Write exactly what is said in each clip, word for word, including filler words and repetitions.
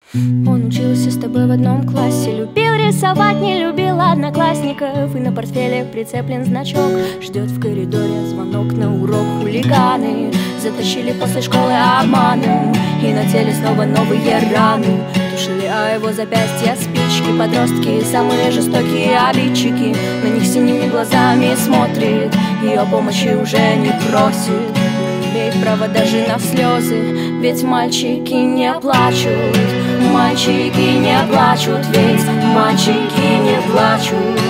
Он учился с тобой в одном классе, любил рисовать, не любил одноклассников. И на портфеле прицеплен значок, ждет в коридоре звонок на урок. Хулиганы затащили после школы обманом, и на теле снова новые раны. Тушили о его запястья спички, подростки, самые жестокие обидчики. На них синими глазами смотрит, ее помощи уже не просит. Не имеет права даже на слезы, ведь мальчики не плачут. Мальчики не плачут, ведь мальчики не плачут.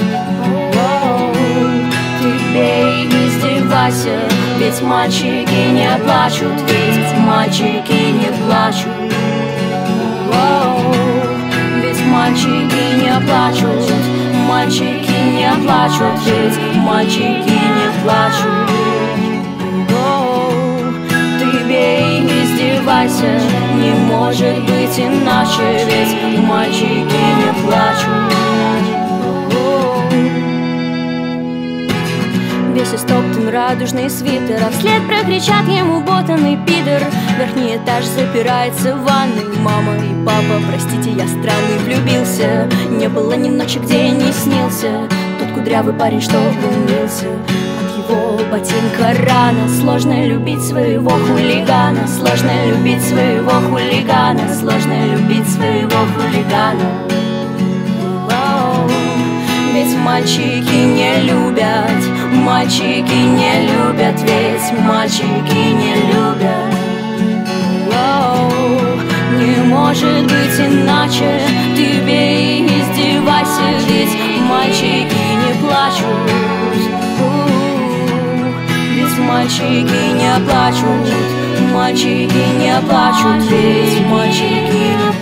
О-о-о, ты бей, издевайся, ведь мальчики не плачут, ведь мальчики не плачут. О-о-о, ведь мальчики не плачут, мальчики не плачут, ведь мальчики не плачут. О-о-о, ты бей, издевайся, не может быть иначе, ведь мальчики не плачут. Весь истоптан радужный свитер, а вслед прокричат ему ботаный пидор. Верхний этаж запирается в ванной. Мама и папа, простите, я странный, влюбился. Не было ни ночи, где не снился тот кудрявый парень, что умился. От его ботинка рана. Сложно любить своего хулигана, сложно любить своего хулигана, сложно любить своего хулигана. Вау. Ведь мальчики не любят, мальчики не любят, ведь мальчики не любят. Воу, не может быть иначе, ты бей, издевайся, ведь мальчики не плачут. У-у-у, ведь мальчики не плачут, мальчики не плачут, ведь мальчики не